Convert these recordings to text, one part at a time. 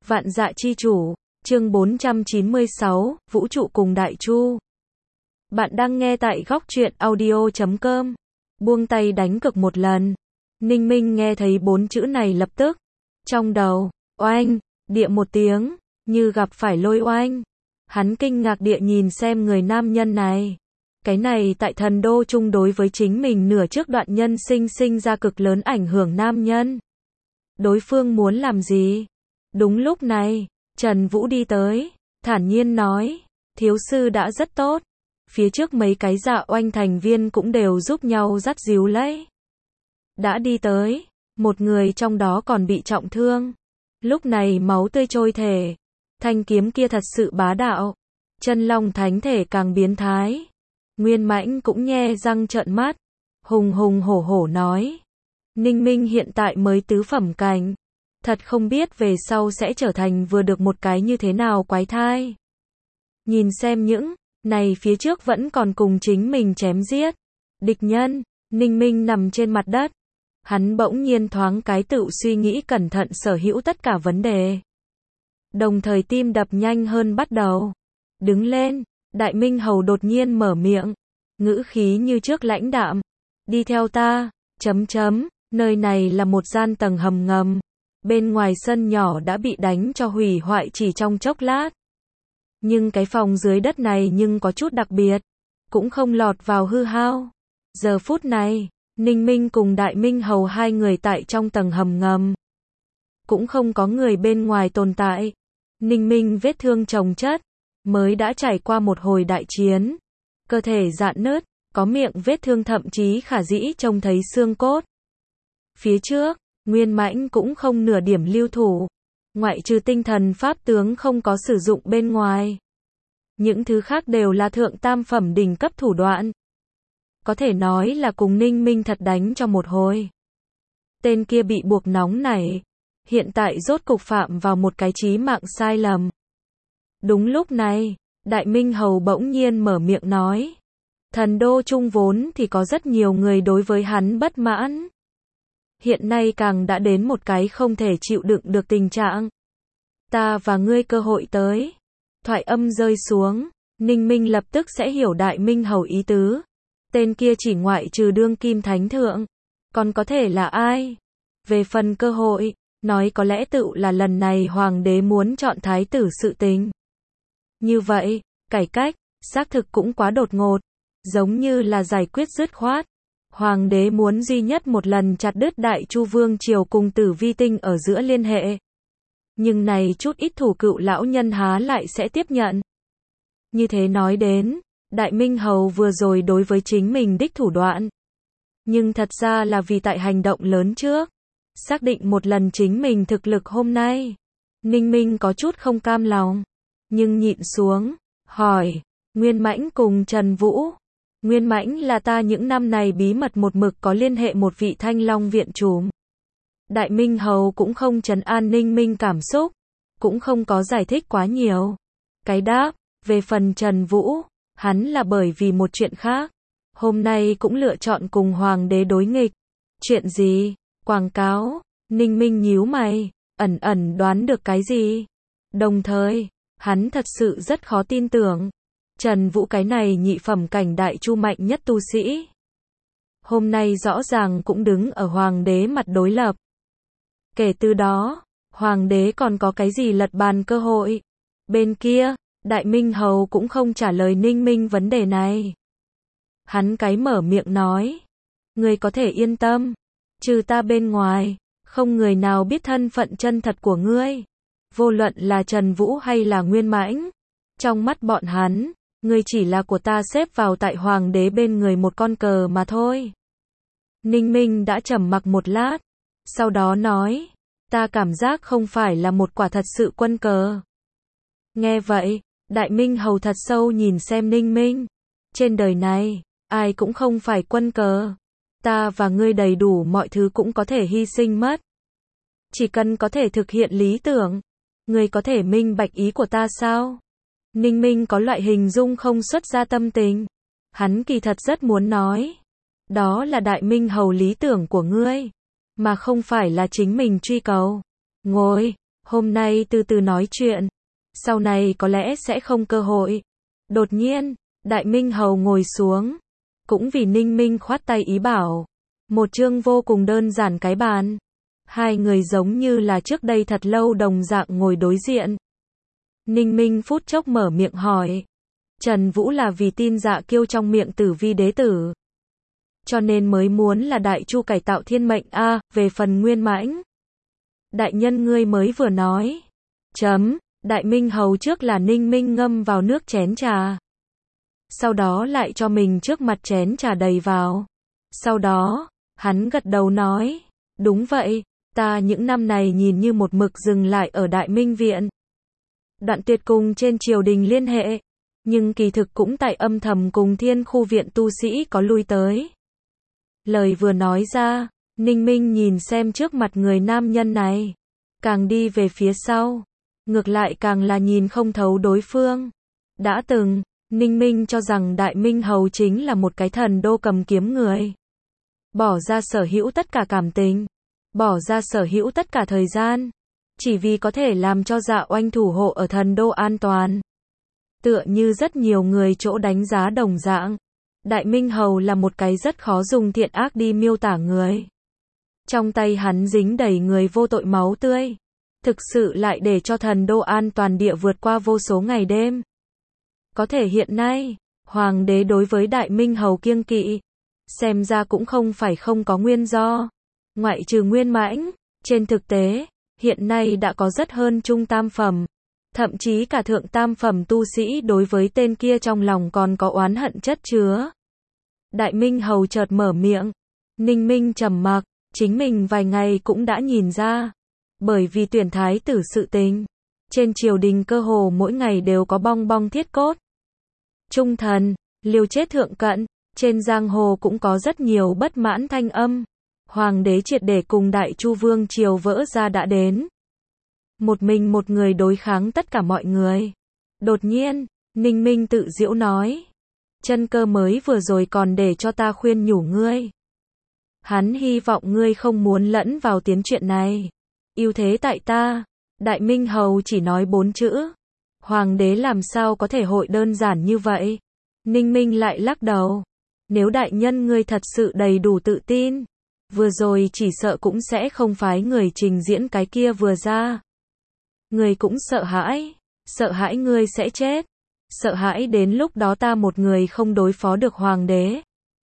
Vạn Dạ Chi Chủ, chương 496, Vũ trụ cùng Đại Chu. Bạn đang nghe tại góc truyện audio.com. Buông tay đánh cược một lần. Ninh Minh nghe thấy 4 chữ này lập tức. Trong đầu, oanh, địa một tiếng, như gặp phải lôi oanh. Hắn kinh ngạc địa nhìn xem người nam nhân này. Cái này tại thần đô chung đối với chính mình nửa trước đoạn nhân sinh ra cực lớn ảnh hưởng nam nhân. Đối phương muốn làm gì? Đúng lúc này, Trần Vũ đi tới, thản nhiên nói, thiếu sư đã rất tốt. Phía trước mấy cái Dạ Oanh thành viên cũng đều giúp nhau dắt díu lấy. Đã đi tới, một người trong đó còn bị trọng thương. Lúc này máu tươi trôi thể. Thanh kiếm kia thật sự bá đạo. Chân long thánh thể càng biến thái. Nguyên Mãnh cũng nhe răng trợn mắt. Hùng hùng hổ hổ nói. Ninh Minh hiện tại mới tứ phẩm cảnh. Thật không biết về sau sẽ trở thành vừa được một cái như thế nào quái thai. Nhìn xem những này phía trước vẫn còn cùng chính mình chém giết. Địch nhân, Ninh Minh nằm trên mặt đất. Hắn bỗng nhiên thoáng cái tự suy nghĩ cẩn thận sở hữu tất cả vấn đề. Đồng thời tim đập nhanh hơn bắt đầu. Đứng lên, Đại Minh Hầu đột nhiên mở miệng. Ngữ khí như trước lãnh đạm. Đi theo ta, nơi này là một gian tầng hầm ngầm. Bên ngoài sân nhỏ đã bị đánh cho hủy hoại chỉ trong chốc lát. Nhưng cái phòng dưới đất này nhưng có chút đặc biệt. Cũng không lọt vào hư hao. Giờ phút này, Ninh Minh cùng Đại Minh Hầu hai người tại trong tầng hầm ngầm. Cũng không có người bên ngoài tồn tại. Ninh Minh vết thương chồng chất. Mới đã trải qua một hồi đại chiến. Cơ thể rạn nứt, có miệng vết thương thậm chí khả dĩ trông thấy xương cốt. Phía trước, Nguyên Mãnh cũng không nửa điểm lưu thủ. Ngoại trừ tinh thần pháp tướng không có sử dụng bên ngoài. Những thứ khác đều là thượng tam phẩm đỉnh cấp thủ đoạn. Có thể nói là cùng Ninh Minh thật đánh cho một hồi. Tên kia bị buộc nóng nảy. Hiện tại rốt cục phạm vào một cái chí mạng sai lầm. Đúng lúc này, Đại Minh Hầu bỗng nhiên mở miệng nói. Thần đô chung vốn thì có rất nhiều người đối với hắn bất mãn. Hiện nay càng đã đến một cái không thể chịu đựng được tình trạng. Ta và ngươi cơ hội tới. Thoại âm rơi xuống, Ninh Minh lập tức sẽ hiểu Đại Minh Hầu ý tứ. Tên kia chỉ ngoại trừ đương kim thánh thượng. Còn có thể là ai? Về phần cơ hội, nói có lẽ tự là lần này hoàng đế muốn chọn thái tử sự tình. Như vậy, cải cách, xác thực cũng quá đột ngột. Giống như là giải quyết dứt khoát. Hoàng đế muốn duy nhất một lần chặt đứt Đại Chu Vương triều cùng Tử Vi Tinh ở giữa liên hệ. Nhưng này chút ít thủ cựu lão nhân há lại sẽ tiếp nhận. Như thế nói đến, Đại Minh Hầu vừa rồi đối với chính mình đích thủ đoạn. Nhưng thật ra là vì tại hành động lớn trước. Xác định một lần chính mình thực lực hôm nay. Ninh Minh có chút không cam lòng. Nhưng nhịn xuống, hỏi, Nguyên Mãnh cùng Trần Vũ. Nguyên Mãnh là ta những năm này bí mật một mực có liên hệ một vị Thanh Long viện trùm. Đại Minh Hầu cũng không trấn an Ninh Minh cảm xúc. Cũng không có giải thích quá nhiều. Cái đáp, về phần Trần Vũ, hắn là bởi vì một chuyện khác. Hôm nay cũng lựa chọn cùng Hoàng đế đối nghịch. Chuyện gì? Quảng cáo. Ninh Minh nhíu mày, ẩn đoán được cái gì. Đồng thời, hắn thật sự rất khó tin tưởng. Trần Vũ cái này nhị phẩm cảnh Đại Chu mạnh nhất tu sĩ. Hôm nay rõ ràng cũng đứng ở Hoàng đế mặt đối lập. Kể từ đó, Hoàng đế còn có cái gì lật bàn cơ hội. Bên kia, Đại Minh Hầu cũng không trả lời Ninh Minh vấn đề này. Hắn cái mở miệng nói. Người có thể yên tâm. Trừ ta bên ngoài, không người nào biết thân phận chân thật của ngươi. Vô luận là Trần Vũ hay là Nguyên Mãnh. Trong mắt bọn hắn, ngươi chỉ là của ta xếp vào tại Hoàng đế bên người một con cờ mà thôi. Ninh Minh đã trầm mặc một lát. Sau đó nói, ta cảm giác không phải là một quả thật sự quân cờ. Nghe vậy, Đại Minh Hầu thật sâu nhìn xem Ninh Minh. Trên đời này, ai cũng không phải quân cờ. Ta và ngươi đầy đủ mọi thứ cũng có thể hy sinh mất. Chỉ cần có thể thực hiện lý tưởng. Ngươi có thể minh bạch ý của ta sao? Ninh Minh có loại hình dung không xuất ra tâm tình. Hắn kỳ thật rất muốn nói. Đó là Đại Minh Hầu lý tưởng của ngươi. Mà không phải là chính mình truy cầu. Ngồi. Hôm nay từ từ nói chuyện, sau này có lẽ sẽ không cơ hội. Đột nhiên, Đại Minh Hầu ngồi xuống, cũng vì Ninh Minh khoát tay ý bảo. Một chương vô cùng đơn giản cái bàn. Hai người giống như là trước đây thật lâu đồng dạng ngồi đối diện. Ninh Minh phút chốc mở miệng hỏi. Trần Vũ là vì tin Dạ Kiêu trong miệng Tử Vi đế tử, cho nên mới muốn là Đại Chu cải tạo thiên mệnh a, về phần Nguyên Mãnh. Đại nhân ngươi mới vừa nói. Đại Minh Hầu trước là Ninh Minh ngâm vào nước chén trà. Sau đó lại cho mình trước mặt chén trà đầy vào. Sau đó, hắn gật đầu nói. Đúng vậy, ta những năm này nhìn như một mực dừng lại ở Đại Minh Viện. Đoạn tuyệt cùng trên triều đình liên hệ. Nhưng kỳ thực cũng tại âm thầm cùng Thiên Khu Viện tu sĩ có lui tới. Lời vừa nói ra, Ninh Minh nhìn xem trước mặt người nam nhân này. Càng đi về phía sau, ngược lại càng là nhìn không thấu đối phương. Đã từng, Ninh Minh cho rằng Đại Minh Hầu chính là một cái thần đô cầm kiếm người. Bỏ ra sở hữu tất cả cảm tình, bỏ ra sở hữu tất cả thời gian, chỉ vì có thể làm cho Dạ Oanh thủ hộ ở thần đô an toàn. Tựa như rất nhiều người chỗ đánh giá đồng dạng, Đại Minh Hầu là một cái rất khó dùng thiện ác đi miêu tả người. Trong tay hắn dính đầy người vô tội máu tươi, thực sự lại để cho thần đô an toàn địa vượt qua vô số ngày đêm. Có thể hiện nay, Hoàng đế đối với Đại Minh Hầu kiêng kỵ, xem ra cũng không phải không có nguyên do. Ngoại trừ Nguyên Mãnh, trên thực tế, hiện nay đã có rất hơn trung tam phẩm, thậm chí cả thượng tam phẩm tu sĩ đối với tên kia trong lòng còn có oán hận chất chứa. Đại Minh Hầu chợt mở miệng, Ninh Minh trầm mặc, chính mình vài ngày cũng đã nhìn ra. Bởi vì tuyển thái tử sự tình, trên triều đình cơ hồ mỗi ngày đều có bong bong thiết cốt. Trung thần, liều chết thượng cận, trên giang hồ cũng có rất nhiều bất mãn thanh âm. Hoàng đế triệt để cùng Đại Chu vương triều vỡ ra đã đến. Một mình một người đối kháng tất cả mọi người. Đột nhiên, Ninh Minh tự giễu nói. Chân Cơ mới vừa rồi còn để cho ta khuyên nhủ ngươi. Hắn hy vọng ngươi không muốn lẫn vào tiến chuyện này. Ưu thế tại ta. Đại Minh Hầu chỉ nói 4 chữ. Hoàng đế làm sao có thể hội đơn giản như vậy? Ninh Minh lại lắc đầu. Nếu đại nhân ngươi thật sự đầy đủ tự tin, vừa rồi chỉ sợ cũng sẽ không phái người trình diễn cái kia vừa ra. Ngươi cũng sợ hãi ngươi sẽ chết, sợ hãi đến lúc đó ta một người không đối phó được hoàng đế.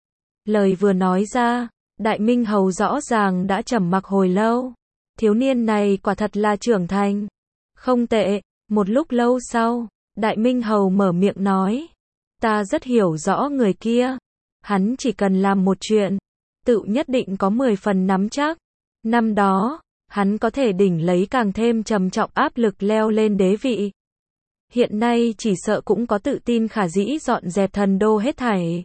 Lời vừa nói ra, Đại Minh Hầu rõ ràng đã trầm mặc hồi lâu. Thiếu niên này quả thật là trưởng thành. Không tệ, một lúc lâu sau, Đại Minh Hầu mở miệng nói. Ta rất hiểu rõ người kia. Hắn chỉ cần làm một chuyện, tự nhất định có 10 phần nắm chắc. Năm đó, hắn có thể đỉnh lấy càng thêm trầm trọng áp lực leo lên đế vị. Hiện nay chỉ sợ cũng có tự tin khả dĩ dọn dẹp thần đô hết thảy.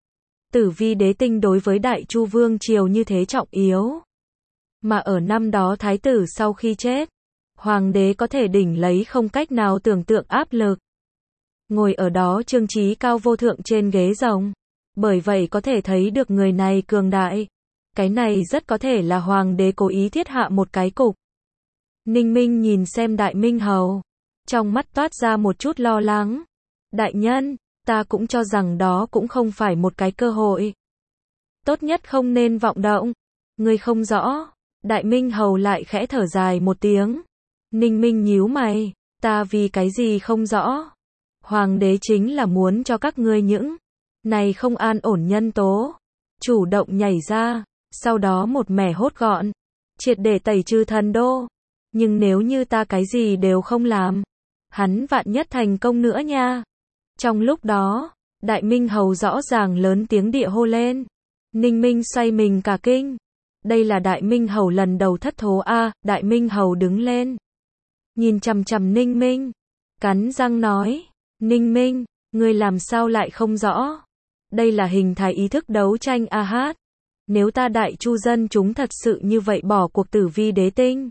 Tử Vi đế tinh đối với Đại Chu vương triều như thế trọng yếu. Mà ở năm đó thái tử sau khi chết, hoàng đế có thể đỉnh lấy không cách nào tưởng tượng áp lực. Ngồi ở đó trương trí cao vô thượng trên ghế rồng. Bởi vậy có thể thấy được người này cường đại. Cái này rất có thể là hoàng đế cố ý thiết hạ một cái cục. Ninh Minh nhìn xem Đại Minh Hầu, trong mắt toát ra một chút lo lắng. Đại nhân, ta cũng cho rằng đó cũng không phải một cái cơ hội. Tốt nhất không nên vọng động. Ngươi không rõ. Đại Minh Hầu lại khẽ thở dài một tiếng. Ninh Minh nhíu mày, ta vì cái gì không rõ. Hoàng đế chính là muốn cho các ngươi những này không an ổn nhân tố chủ động nhảy ra, sau đó một mẻ hốt gọn, triệt để tẩy trừ thần đô. Nhưng nếu như ta cái gì đều không làm, hắn vạn nhất thành công nữa nha. Trong lúc đó, Đại Minh Hầu rõ ràng lớn tiếng địa hô lên. Ninh Minh xoay mình cả kinh. Đây là Đại Minh Hầu lần đầu thất thố a. Đại Minh Hầu đứng lên, nhìn chằm chằm Ninh Minh, cắn răng nói. Ninh Minh, ngươi làm sao lại không rõ? Đây là hình thái ý thức đấu tranh a hát. Nếu ta Đại Chu dân chúng thật sự như vậy bỏ cuộc Tử Vi đế tinh,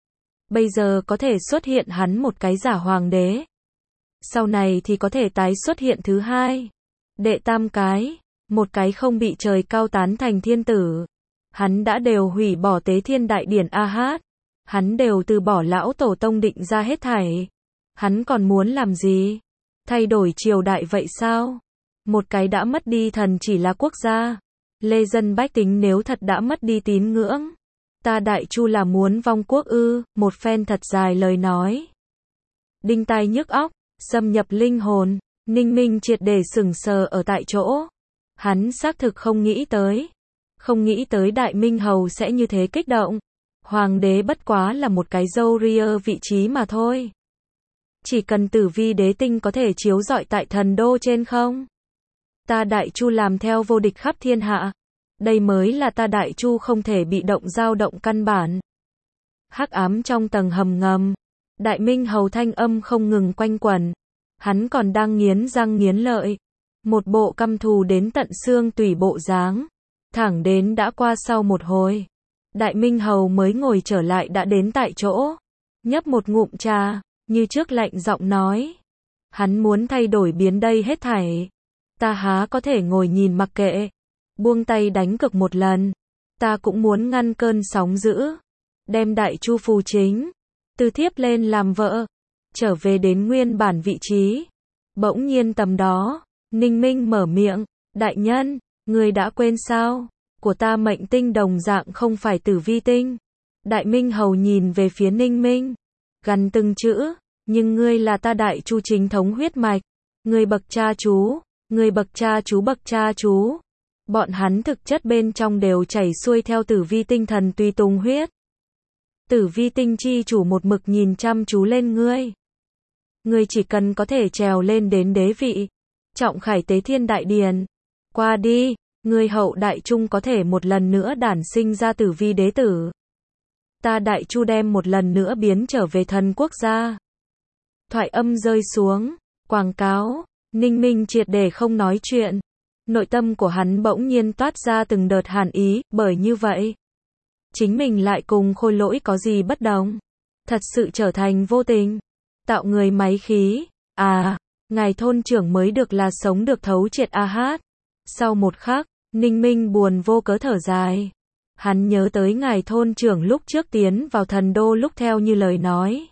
bây giờ có thể xuất hiện hắn một cái giả hoàng đế. Sau này thì có thể tái xuất hiện thứ hai, đệ tam cái, một cái không bị trời cao tán thành thiên tử. Hắn đã đều hủy bỏ tế thiên đại điển a hát. Hắn đều từ bỏ lão tổ tông định ra hết thảy. Hắn còn muốn làm gì? Thay đổi triều đại vậy sao? Một cái đã mất đi thần chỉ là quốc gia. Lê dân bách tính nếu thật đã mất đi tín ngưỡng. Ta Đại Chu là muốn vong quốc ư? Một phen thật dài lời nói. Đinh tai nhức óc, xâm nhập linh hồn. Ninh Minh triệt để sững sờ ở tại chỗ. Hắn xác thực không nghĩ tới. Không nghĩ tới Đại Minh Hầu sẽ như thế kích động. Hoàng đế bất quá là một cái râu ria vị trí mà thôi. Chỉ cần Tử Vi đế tinh có thể chiếu rọi tại thần đô trên không? Ta Đại Chu làm theo vô địch khắp thiên hạ. Đây mới là ta Đại Chu không thể bị động dao động căn bản. Hắc ám trong tầng hầm ngầm. Đại Minh Hầu thanh âm không ngừng quanh quẩn. Hắn còn đang nghiến răng nghiến lợi. Một bộ căm thù đến tận xương tủy bộ dáng. Thẳng đến đã qua sau một hồi. Đại Minh Hầu mới ngồi trở lại đã đến tại chỗ. Nhấp một ngụm trà, như trước lạnh giọng nói. Hắn muốn thay đổi biến đây hết thảy. Ta há có thể ngồi nhìn mặc kệ. Buông tay đánh cược một lần. Ta cũng muốn ngăn cơn sóng dữ. Đem Đại Chu phù chính. Từ thiếp lên làm vợ. Trở về đến nguyên bản vị trí. Bỗng nhiên tầm đó. Ninh Minh mở miệng. Đại nhân, người đã quên sao? Của ta mệnh tinh đồng dạng không phải Tử Vi tinh. Đại Minh Hầu nhìn về phía Ninh Minh. Gằn từng chữ. Nhưng ngươi là ta Đại Chu chính thống huyết mạch. Ngươi bậc cha chú. Ngươi bậc cha chú bậc cha chú. Bọn hắn thực chất bên trong đều chảy xuôi theo Tử Vi tinh thần tùy tùng huyết. Tử Vi tinh chi chủ một mực nhìn chăm chú lên ngươi. Ngươi chỉ cần có thể trèo lên đến đế vị. Trọng khải tế thiên đại điền. Qua đi, ngươi hậu Đại Trung có thể một lần nữa đản sinh ra Tử Vi đế tử. Ta Đại Chu đem một lần nữa biến trở về thần quốc gia. Thoại âm rơi xuống. Quảng cáo. Ninh Minh triệt để không nói chuyện. Nội tâm của hắn bỗng nhiên toát ra từng đợt hàn ý, bởi như vậy. Chính mình lại cùng Khôi Lỗi có gì bất đồng. Thật sự trở thành vô tình. Tạo người máy khí. À, ngài thôn trưởng mới được là sống được thấu triệt a hát. Sau một khắc, Ninh Minh buồn vô cớ thở dài. Hắn nhớ tới ngài thôn trưởng lúc trước tiến vào thần đô lúc theo như lời nói.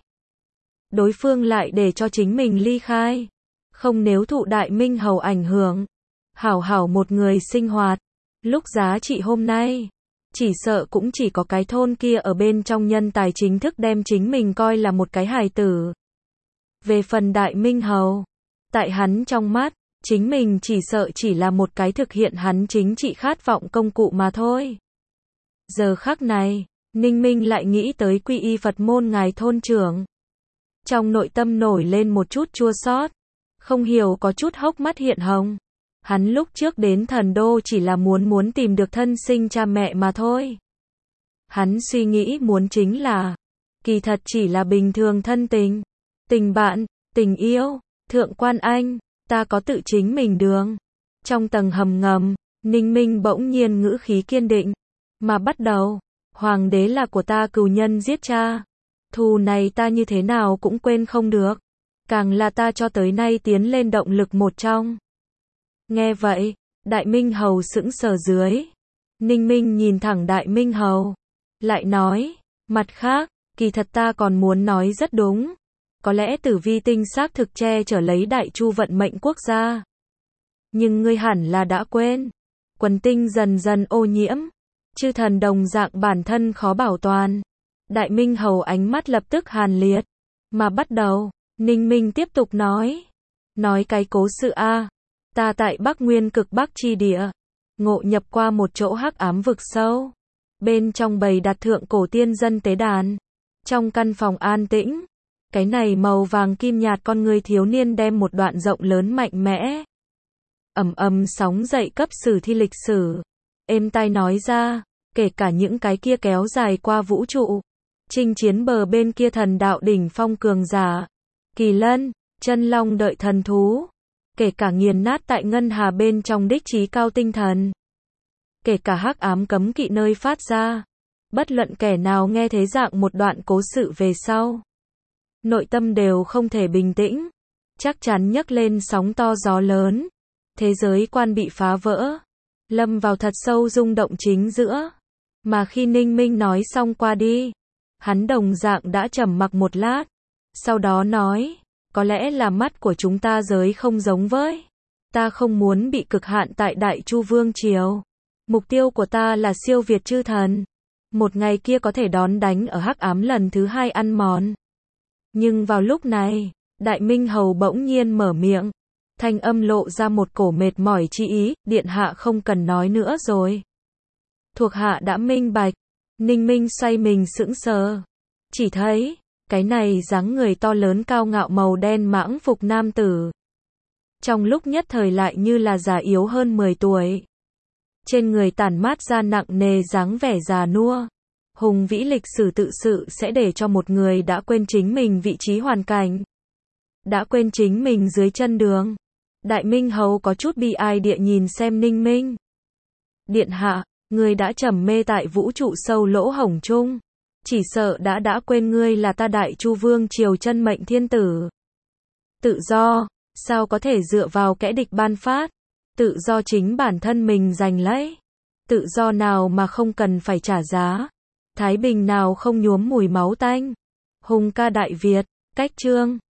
Đối phương lại để cho chính mình ly khai. Không nếu thụ Đại Minh Hầu ảnh hưởng. Hảo hảo một người sinh hoạt. Lúc giá trị hôm nay. Chỉ sợ cũng chỉ có cái thôn kia ở bên trong nhân tài chính thức đem chính mình coi là một cái hài tử. Về phần Đại Minh Hầu. Tại hắn trong mắt. Chính mình chỉ sợ chỉ là một cái thực hiện hắn chính trị khát vọng công cụ mà thôi. Giờ khắc này, Ninh Minh lại nghĩ tới quy y Phật môn ngài thôn trưởng. Trong nội tâm nổi lên một chút chua xót. Không hiểu có chút hốc mắt hiện hồng. Hắn lúc trước đến thần đô chỉ là muốn tìm được thân sinh cha mẹ mà thôi. Hắn suy nghĩ muốn chính là, kỳ thật chỉ là bình thường thân tình. Tình bạn, tình yêu, thượng quan anh, ta có tự chính mình đường. Trong tầng hầm ngầm, Ninh Minh bỗng nhiên ngữ khí kiên định. Mà bắt đầu, hoàng đế là của ta cừu nhân giết cha. Thù này ta như thế nào cũng quên không được. Càng là ta cho tới nay tiến lên động lực một trong. Nghe vậy, Đại Minh Hầu sững sờ dưới. Ninh Minh nhìn thẳng Đại Minh Hầu. Lại nói, mặt khác, kỳ thật ta còn muốn nói rất đúng. Có lẽ Tử Vi tinh xác thực che chở lấy Đại Chu vận mệnh quốc gia. Nhưng ngươi hẳn là đã quên. Quần tinh dần dần ô nhiễm. Chư thần đồng dạng bản thân khó bảo toàn. Đại Minh Hầu ánh mắt lập tức hàn liệt. Mà bắt đầu, Ninh Minh tiếp tục nói. Nói cái cố sự a. Ta tại Bắc Nguyên cực Bắc chi địa. Ngộ nhập qua một chỗ hắc ám vực sâu. Bên trong bầy đặt thượng cổ tiên dân tế đàn. Trong căn phòng an tĩnh. Cái này màu vàng kim nhạt con người thiếu niên đem một đoạn rộng lớn mạnh mẽ. Ầm ầm sóng dậy cấp sử thi lịch sử. Êm tai nói ra, kể cả những cái kia kéo dài qua vũ trụ. Chinh chiến bờ bên kia thần đạo đỉnh phong cường giả. Kỳ lân, chân long đợi thần thú. Kể cả nghiền nát tại ngân hà bên trong đích trí cao tinh thần. Kể cả hắc ám cấm kỵ nơi phát ra. Bất luận kẻ nào nghe thế dạng một đoạn cố sự về sau. Nội tâm đều không thể bình tĩnh. Chắc chắn nhấc lên sóng to gió lớn. Thế giới quan bị phá vỡ. Lâm vào thật sâu rung động chính giữa. Mà khi Ninh Minh nói xong qua đi. Hắn đồng dạng đã trầm mặc một lát, sau đó nói, có lẽ là mắt của chúng ta giới không giống với. Ta không muốn bị cực hạn tại Đại Chu Vương Triều. Mục tiêu của ta là siêu việt chư thần. Một ngày kia có thể đón đánh ở hắc ám lần thứ 2 ăn mòn. Nhưng vào lúc này, Đại Minh Hầu bỗng nhiên mở miệng. Thanh âm lộ ra một cổ mệt mỏi chi ý, điện hạ không cần nói nữa rồi. Thuộc hạ đã minh bạch. Ninh Minh xoay mình sững sờ. Chỉ thấy, cái này dáng người to lớn cao ngạo màu đen mãng phục nam tử. Trong lúc nhất thời lại như là già yếu hơn 10 tuổi. Trên người tản mát ra nặng nề dáng vẻ già nua. Hùng vĩ lịch sử tự sự sẽ để cho một người đã quên chính mình vị trí hoàn cảnh. Đã quên chính mình dưới chân đường. Đại Minh Hầu có chút bi ai địa nhìn xem Ninh Minh. Điện hạ, ngươi đã trầm mê tại vũ trụ sâu lỗ hổng chung. Chỉ sợ đã quên ngươi là ta Đại Chu Vương Triều chân mệnh thiên tử. Tự do, sao có thể dựa vào kẻ địch ban phát? Tự do chính bản thân mình giành lấy. Tự do nào mà không cần phải trả giá? Thái bình nào không nhuốm mùi máu tanh? Hùng ca Đại Việt, cách chương